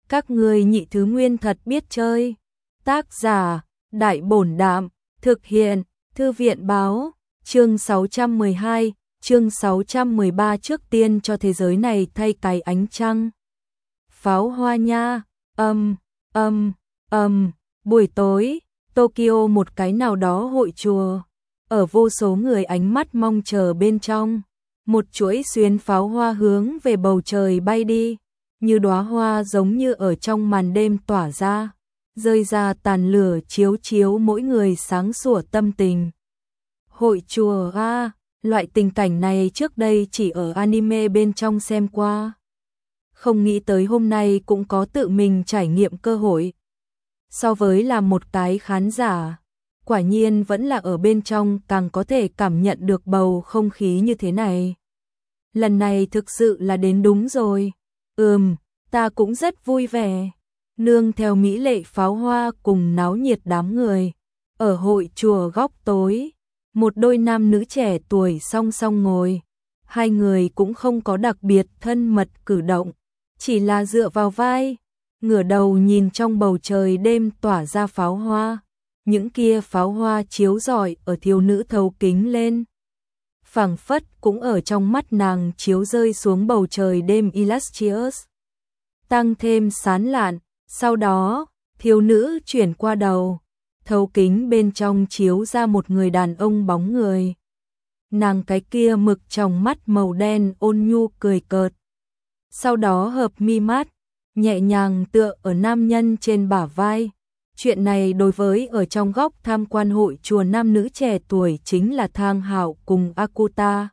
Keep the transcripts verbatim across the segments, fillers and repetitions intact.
Các ngươi nhị thứ nguyên thật biết chơi. Tác giả, Đại Bổn Đạm, thực hiện, Thư viện Báo, chương sáu trăm mười hai, chương sáu trăm mười ba trước tiên cho thế giới này thay cái ánh trăng. Pháo hoa nha, âm, âm, âm, buổi tối, Tokyo một cái nào đó hội chùa, ở vô số người ánh mắt mong chờ bên trong, một chuỗi xuyến pháo hoa hướng về bầu trời bay đi, như đóa hoa giống như ở trong màn đêm tỏa ra, rơi ra tàn lửa chiếu chiếu mỗi người sáng sủa tâm tình. Hội chùa a, loại tình cảnh này trước đây chỉ ở anime bên trong xem qua. Không nghĩ tới hôm nay cũng có tự mình trải nghiệm cơ hội. So với là một cái khán giả, quả nhiên vẫn là ở bên trong càng có thể cảm nhận được bầu không khí như thế này. Lần này thực sự là đến đúng rồi. Ừm, ta cũng rất vui vẻ. Nương theo mỹ lệ pháo hoa cùng náo nhiệt đám người. Ở hội chùa góc tối, một đôi nam nữ trẻ tuổi song song ngồi. Hai người cũng không có đặc biệt thân mật cử động, chỉ là dựa vào vai, ngửa đầu nhìn trong bầu trời đêm tỏa ra pháo hoa. Những kia pháo hoa chiếu rọi ở thiếu nữ thấu kính lên, phảng phất cũng ở trong mắt nàng chiếu rơi xuống bầu trời đêm illustrious, tăng thêm sán lạn. Sau đó, thiếu nữ chuyển qua đầu, thấu kính bên trong chiếu ra một người đàn ông bóng người. Nàng cái kia mực trong mắt màu đen ôn nhu cười cợt. Sau đó hợp mi mắt, nhẹ nhàng tựa ở nam nhân trên bả vai. Chuyện này đối với ở trong góc tham quan hội chùa nam nữ trẻ tuổi chính là Thang Hạo cùng Akuta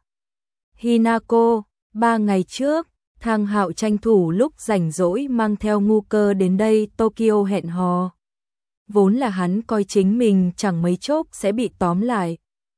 Hinako. Ba ngày trước, Thang Hạo tranh thủ lúc rảnh rỗi mang theo ngu cơ đến đây Tokyo hẹn hò. Vốn là hắn coi chính mình chẳng mấy chốc sẽ bị tóm lại.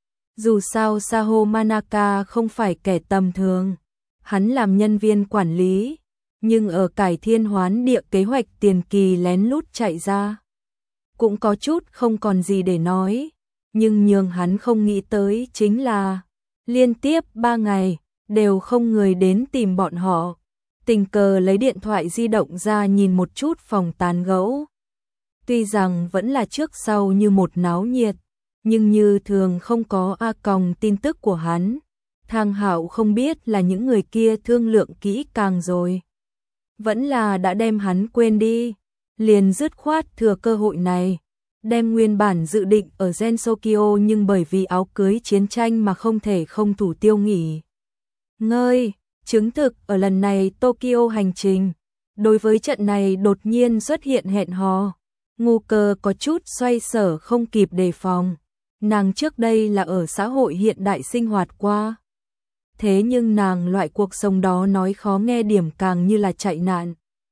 Dù sao Saho Manaka không phải kẻ tầm thường. Hắn làm nhân viên quản lý, nhưng ở cải thiên hoán địa kế hoạch tiền kỳ lén lút chạy ra. Cũng có chút không còn gì để nói, nhưng nhường hắn không nghĩ tới chính là liên tiếp ba ngày đều không người đến tìm bọn họ. Tình cờ lấy điện thoại di động ra nhìn một chút phòng tán gẫu. Tuy rằng vẫn là trước sau như một náo nhiệt, nhưng như thường không có a còng tin tức của hắn. Thang Hạo không biết là những người kia thương lượng kỹ càng rồi, vẫn là đã đem hắn quên đi, liền dứt khoát thừa cơ hội này, đem nguyên bản dự định ở Gensokyo nhưng bởi vì áo cưới chiến tranh mà không thể không thủ tiêu nghỉ ngơi, chứng thực ở lần này Tokyo hành trình. Đối với trận này đột nhiên xuất hiện hẹn hò, ngu cơ có chút xoay sở không kịp đề phòng. Nàng trước đây là ở xã hội hiện đại sinh hoạt qua. Thế nhưng nàng loại cuộc sống đó nói khó nghe điểm càng như là chạy nạn.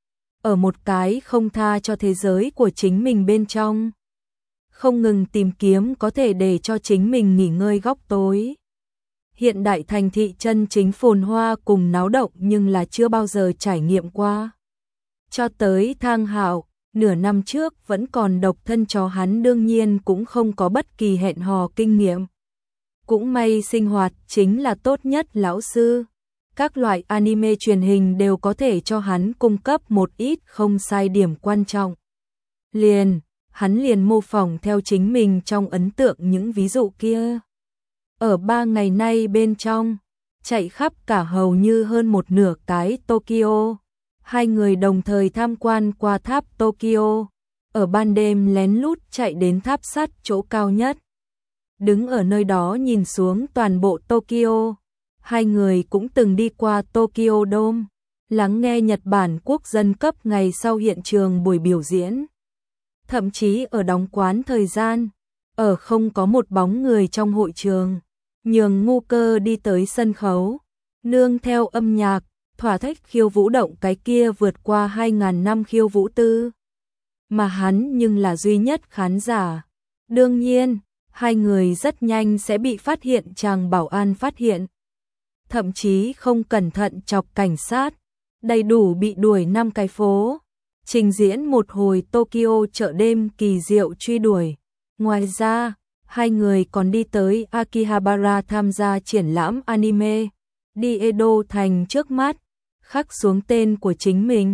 Ở một cái không tha cho thế giới của chính mình bên trong. Không ngừng tìm kiếm có thể để cho chính mình nghỉ ngơi góc tối. Hiện đại thành thị chân chính phồn hoa cùng náo động nhưng là chưa bao giờ trải nghiệm qua. Cho tới Thang Hạo, nửa năm trước vẫn còn độc thân cho hắn đương nhiên cũng không có bất kỳ hẹn hò kinh nghiệm. Cũng may sinh hoạt chính là tốt nhất lão sư. Các loại anime truyền hình đều có thể cho hắn cung cấp một ít không sai điểm quan trọng. Liền, hắn liền mô phỏng theo chính mình trong ấn tượng những ví dụ kia. Ở ba ngày nay bên trong, chạy khắp cả hầu như hơn một nửa cái Tokyo. Hai người đồng thời tham quan qua tháp Tokyo. Ở ban đêm lén lút chạy đến tháp sắt chỗ cao nhất. Đứng ở nơi đó nhìn xuống toàn bộ Tokyo. Hai người cũng từng đi qua Tokyo Dome, lắng nghe Nhật Bản quốc dân cấp ngày sau hiện trường buổi biểu diễn. Thậm chí ở đóng quán thời gian, ở không có một bóng người trong hội trường, nhường ngu cơ đi tới sân khấu, nương theo âm nhạc, thỏa thích khiêu vũ động cái kia vượt qua hai ngàn năm khiêu vũ tư. Mà hắn nhưng là duy nhất khán giả. Đương nhiên, hai người rất nhanh sẽ bị phát hiện chàng bảo an phát hiện. Thậm chí không cẩn thận chọc cảnh sát, đầy đủ bị đuổi năm cái phố. Trình diễn một hồi Tokyo chợ đêm kỳ diệu truy đuổi. Ngoài ra, hai người còn đi tới Akihabara tham gia triển lãm anime. Đi Edo thành trước mắt, khắc xuống tên của chính mình.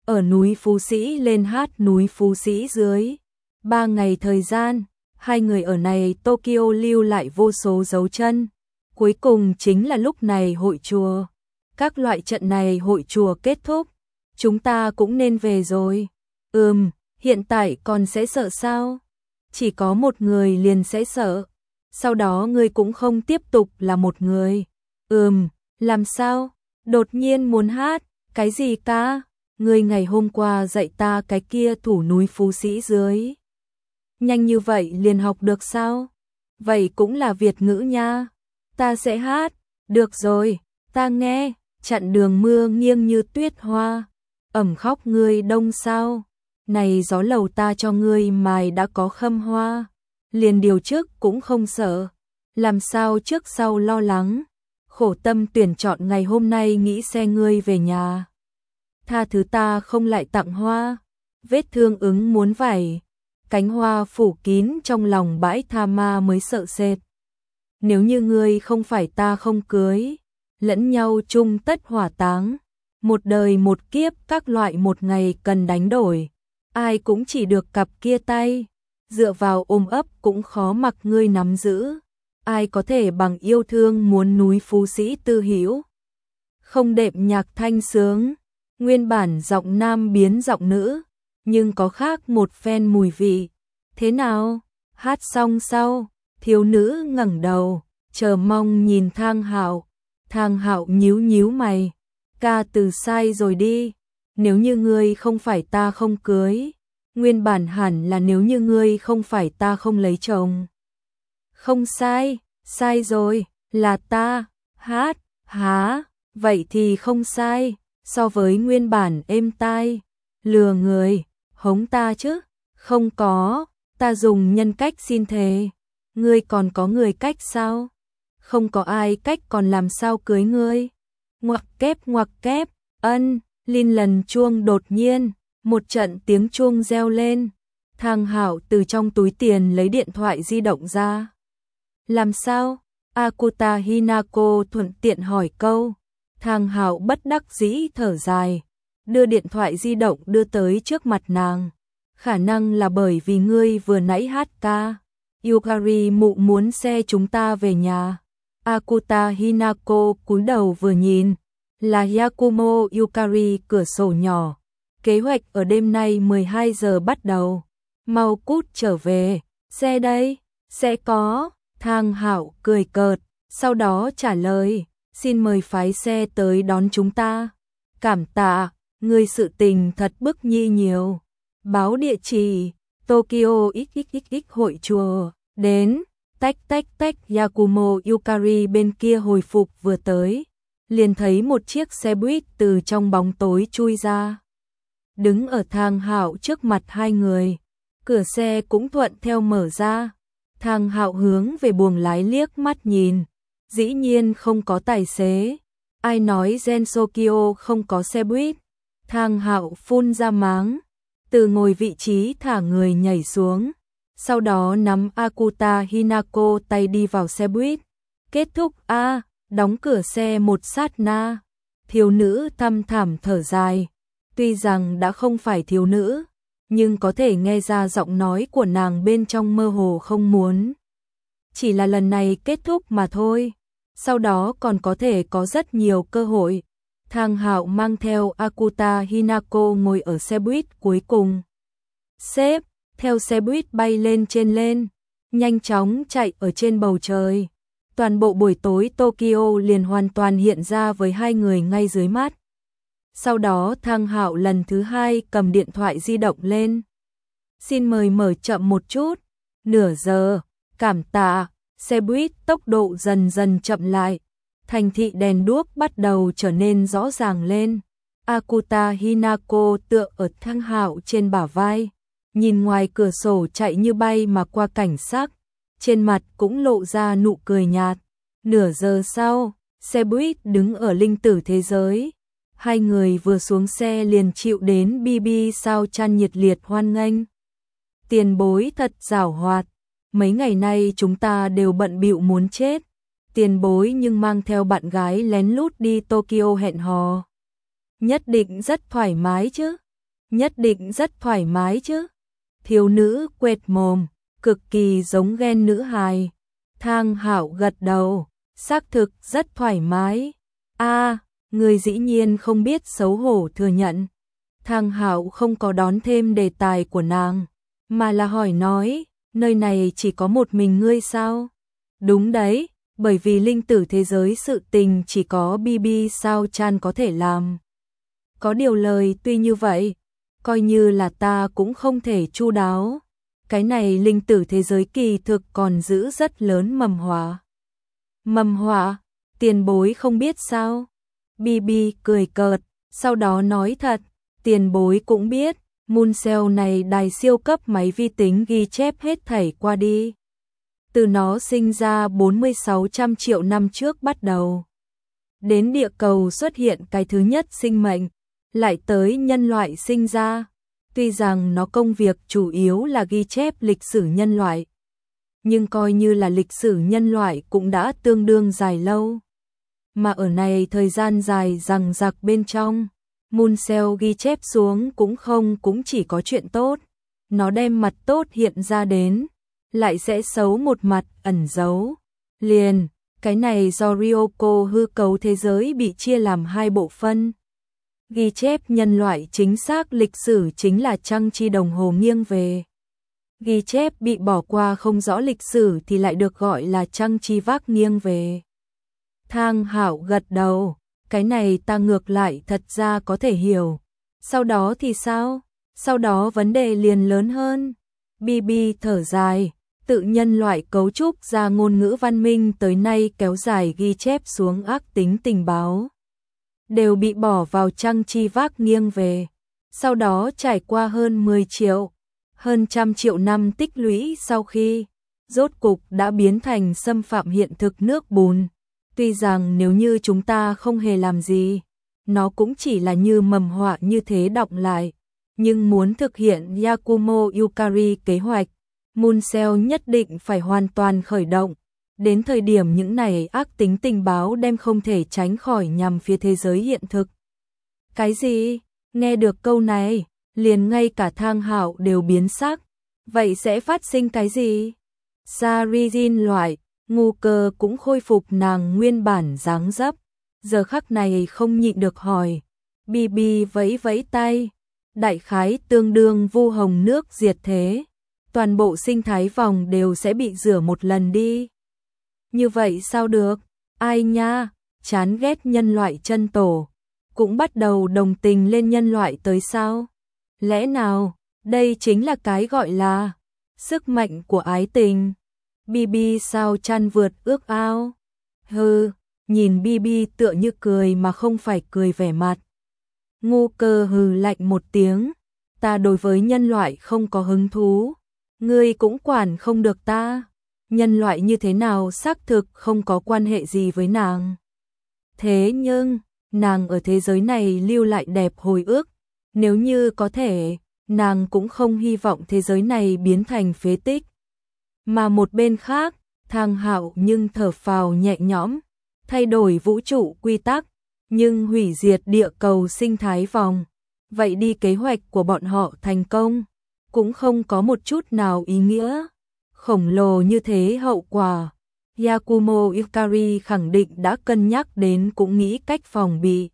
ở núi Phú Sĩ lên hát núi Phú Sĩ dưới. Ba ngày thời gian, hai người ở này Tokyo lưu lại vô số dấu chân. Cuối cùng chính là lúc này hội chùa. Các loại trận này hội chùa kết thúc. Chúng ta cũng nên về rồi. Ừm, hiện tại còn sẽ sợ sao? Chỉ có một người liền sẽ sợ. Sau đó ngươi cũng không tiếp tục là một người. Ừm, làm sao? Đột nhiên muốn hát, cái gì ca? Ngươi ngày hôm qua dạy ta cái kia thủ núi Phú Sĩ dưới. Nhanh như vậy liền học được sao? Vậy cũng là Việt ngữ nha. Ta sẽ hát. Được rồi, ta nghe. Chặn đường mưa nghiêng như tuyết hoa. Ẩm khóc ngươi đông sao? Này gió lầu ta cho ngươi mài đã có khâm hoa. Liền điều trước cũng không sợ. Làm sao trước sau lo lắng. Khổ tâm tuyển chọn ngày hôm nay nghĩ xe ngươi về nhà. Tha thứ ta không lại tặng hoa. Vết thương ứng muốn vảy. Cánh hoa phủ kín trong lòng bãi tha ma mới sợ sệt. Nếu như ngươi không phải ta không cưới. Lẫn nhau chung tất hỏa táng. Một đời một kiếp các loại một ngày cần đánh đổi. Ai cũng chỉ được cặp kia tay. Dựa vào ôm ấp cũng khó mặc ngươi nắm giữ. Ai có thể bằng yêu thương muốn núi Phú Sĩ tư hữu. Không đệm nhạc thanh sướng. Nguyên bản giọng nam biến giọng nữ. Nhưng có khác một phen mùi vị. Thế nào? Hát xong sau. Thiếu nữ ngẩng đầu. Chờ mong nhìn Thang Hạo. Thang Hạo nhíu nhíu mày. Ca từ sai rồi đi. Nếu như ngươi không phải ta không cưới. Nguyên bản hẳn là nếu như ngươi không phải ta không lấy chồng. Không sai, sai rồi, là ta, hát, há, vậy thì không sai, so với nguyên bản êm tai, lừa người, hống ta chứ, không có, ta dùng nhân cách xin thề, ngươi còn có người cách sao? Không có ai cách còn làm sao cưới ngươi? Ngoặc kép ngoặc kép, ân, Linh lần chuông đột nhiên. Một trận tiếng chuông reo lên, Thang Hạo từ trong túi tiền lấy điện thoại di động ra. Làm sao? Akuta Hinako thuận tiện hỏi câu. Thang Hạo bất đắc dĩ thở dài, đưa điện thoại di động đưa tới trước mặt nàng. Khả năng là bởi vì ngươi vừa nãy hát ca. Yukari mụ muốn xe chúng ta về nhà. Akuta Hinako cúi đầu vừa nhìn, là Yakumo Yukari cửa sổ nhỏ. Kế hoạch ở đêm nay mười hai giờ bắt đầu. Mau cút trở về. Xe đây, sẽ có. Thang Hạo cười cợt, sau đó trả lời, xin mời phái xe tới đón chúng ta. Cảm tạ, người sự tình thật bức nhi nhiều. Báo địa chỉ, Tokyo xxxx hội chùa, đến, tách tách tách. Yakumo Yukari bên kia hồi phục vừa tới, liền thấy một chiếc xe buýt từ trong bóng tối chui ra. Đứng ở Thang Hạo trước mặt hai người, cửa xe cũng thuận theo mở ra. Thang Hạo hướng về buồng lái liếc mắt nhìn, dĩ nhiên không có tài xế. Ai nói Gensokyo không có xe buýt? Thang Hạo phun ra máng, từ ngồi vị trí thả người nhảy xuống, sau đó nắm Akuta Hinako tay đi vào xe buýt. Kết thúc a, đóng cửa xe một sát na, thiếu nữ thăm thẳm thở dài. Tuy rằng đã không phải thiếu nữ, nhưng có thể nghe ra giọng nói của nàng bên trong mơ hồ không muốn. Chỉ là lần này kết thúc mà thôi, sau đó còn có thể có rất nhiều cơ hội. Thang Hạo mang theo Akuta Hinako ngồi ở xe buýt cuối cùng. Xếp, theo xe buýt bay lên trên lên, nhanh chóng chạy ở trên bầu trời. Toàn bộ buổi tối Tokyo liền hoàn toàn hiện ra với hai người ngay dưới mắt. Sau đó Thang Hạo lần thứ hai cầm điện thoại di động lên. Xin mời mở chậm một chút. Nửa giờ, cảm tạ. Xe buýt tốc độ dần dần chậm lại. Thành thị đèn đuốc bắt đầu trở nên rõ ràng lên. Akuta Hinako tựa ở Thang Hạo trên bả vai, nhìn ngoài cửa sổ chạy như bay mà qua cảnh sắc, trên mặt cũng lộ ra nụ cười nhạt. Nửa giờ sau, xe buýt đứng ở linh tử thế giới. Hai người vừa xuống xe liền chịu đến bê bê sao chan nhiệt liệt hoan nghênh. Tiền bối thật giảo hoạt, mấy ngày nay chúng ta đều bận bịu muốn chết. Tiền bối nhưng mang theo bạn gái lén lút đi Tokyo hẹn hò. Nhất định rất thoải mái chứ. nhất định rất thoải mái chứ. Thiếu nữ quệt mồm, cực kỳ giống ghen nữ hài. Thang Hạo gật đầu, xác thực rất thoải mái. A, người dĩ nhiên không biết xấu hổ thừa nhận. Thang Hạo không có đón thêm đề tài của nàng, mà là hỏi nói, nơi này chỉ có một mình ngươi sao? Đúng đấy, bởi vì linh tử thế giới sự tình chỉ có bê bê Sao Chan có thể làm. Có điều lời tuy như vậy, coi như là ta cũng không thể chu đáo. Cái này linh tử thế giới kỳ thực còn giữ rất lớn mầm họa. Mầm họa, tiền bối không biết sao? bê bê cười cợt, sau đó nói thật, tiền bối cũng biết, Mooncell này đài siêu cấp máy vi tính ghi chép hết thảy qua đi. Từ nó sinh ra bốn mươi sáu trăm triệu năm trước bắt đầu. Đến địa cầu xuất hiện cái thứ nhất sinh mệnh, lại tới nhân loại sinh ra. Tuy rằng nó công việc chủ yếu là ghi chép lịch sử nhân loại, nhưng coi như là lịch sử nhân loại cũng đã tương đương dài lâu. Mà ở này thời gian dài dằng dặc bên trong, Mooncell ghi chép xuống cũng không cũng chỉ có chuyện tốt. Nó đem mặt tốt hiện ra đến, lại sẽ xấu một mặt ẩn giấu. Liền, cái này do Ryoko hư cấu thế giới bị chia làm hai bộ phân. Ghi chép nhân loại chính xác lịch sử chính là Trăng Chi đồng hồ nghiêng về. Ghi chép bị bỏ qua không rõ lịch sử thì lại được gọi là Trăng Chi vác nghiêng về. Thang Hạo gật đầu, cái này ta ngược lại thật ra có thể hiểu. Sau đó thì sao? Sau đó vấn đề liền lớn hơn. bê bê thở dài, tự nhân loại cấu trúc ra ngôn ngữ văn minh tới nay kéo dài ghi chép xuống ác tính tình báo. Đều bị bỏ vào Trăng Chi vác nghiêng về. Sau đó trải qua hơn mười triệu, hơn trăm triệu năm tích lũy sau khi, rốt cục đã biến thành xâm phạm hiện thực nước bùn. Tuy rằng nếu như chúng ta không hề làm gì, nó cũng chỉ là như mầm họa như thế đọng lại. Nhưng muốn thực hiện Yakumo Yukari kế hoạch, Mooncell nhất định phải hoàn toàn khởi động. Đến thời điểm những này ác tính tình báo đem không thể tránh khỏi nhằm phía thế giới hiện thực. Cái gì? Nghe được câu này, liền ngay cả Thang Hạo đều biến sắc. Vậy sẽ phát sinh cái gì? Sarijin loại, ngu cơ cũng khôi phục nàng nguyên bản dáng dấp. Giờ khắc này không nhịn được hỏi. bê bê vẫy vẫy tay. Đại khái tương đương vu hồng nước diệt thế. Toàn bộ sinh thái vòng đều sẽ bị rửa một lần đi. Như vậy sao được? Ai nha, chán ghét nhân loại chân tổ. Cũng bắt đầu đồng tình lên nhân loại tới sao? Lẽ nào, đây chính là cái gọi là sức mạnh của ái tình. bê bê Sao Chan vượt ước ao. Hừ, nhìn bê bê tựa như cười mà không phải cười vẻ mặt. Ngu cơ hừ lạnh một tiếng. Ta đối với nhân loại không có hứng thú. Ngươi cũng quản không được ta. Nhân loại như thế nào xác thực không có quan hệ gì với nàng. Thế nhưng, nàng ở thế giới này lưu lại đẹp hồi ức. Nếu như có thể, nàng cũng không hy vọng thế giới này biến thành phế tích. Mà một bên khác, Thang Hạo nhưng thở phào nhẹ nhõm, thay đổi vũ trụ quy tắc, nhưng hủy diệt địa cầu sinh thái vòng. Vậy đi kế hoạch của bọn họ thành công, cũng không có một chút nào ý nghĩa. Khổng lồ như thế hậu quả, Yakumo Yukari khẳng định đã cân nhắc đến cũng nghĩ cách phòng bị.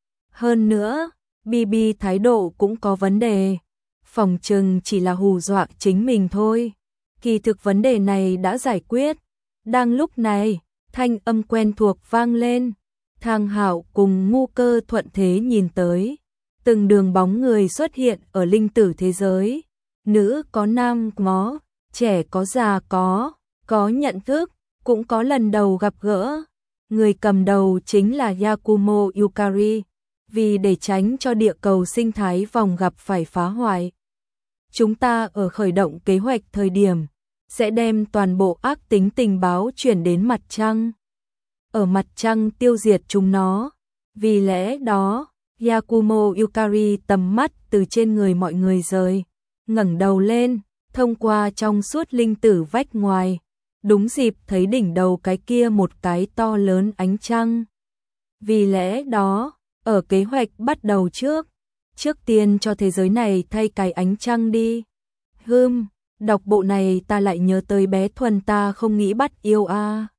Hơn nữa, bê bê thái độ cũng có vấn đề, phòng chừng chỉ là hù dọa chính mình thôi. Kỳ thực vấn đề này đã giải quyết. Đang lúc này, thanh âm quen thuộc vang lên. Thang Hạo cùng ngu cơ thuận thế nhìn tới. Từng đường bóng người xuất hiện ở linh tử thế giới. Nữ có nam có, trẻ có già có, có nhận thức, cũng có lần đầu gặp gỡ. Người cầm đầu chính là Yakumo Yukari, vì để tránh cho địa cầu sinh thái vòng gặp phải phá hoại. Chúng ta ở khởi động kế hoạch thời điểm, sẽ đem toàn bộ ác tính tình báo chuyển đến mặt trăng. Ở mặt trăng tiêu diệt chúng nó. Vì lẽ đó, Yakumo Yukari tầm mắt từ trên người mọi người rời, ngẩng đầu lên, thông qua trong suốt linh tử vách ngoài, đúng dịp thấy đỉnh đầu cái kia một cái to lớn ánh trăng. Vì lẽ đó, ở kế hoạch bắt đầu trước, trước tiên cho thế giới này thay cái ánh trăng đi. Hừm, đọc bộ này ta lại nhớ tới bé Thuần ta không nghĩ bắt yêu a. À.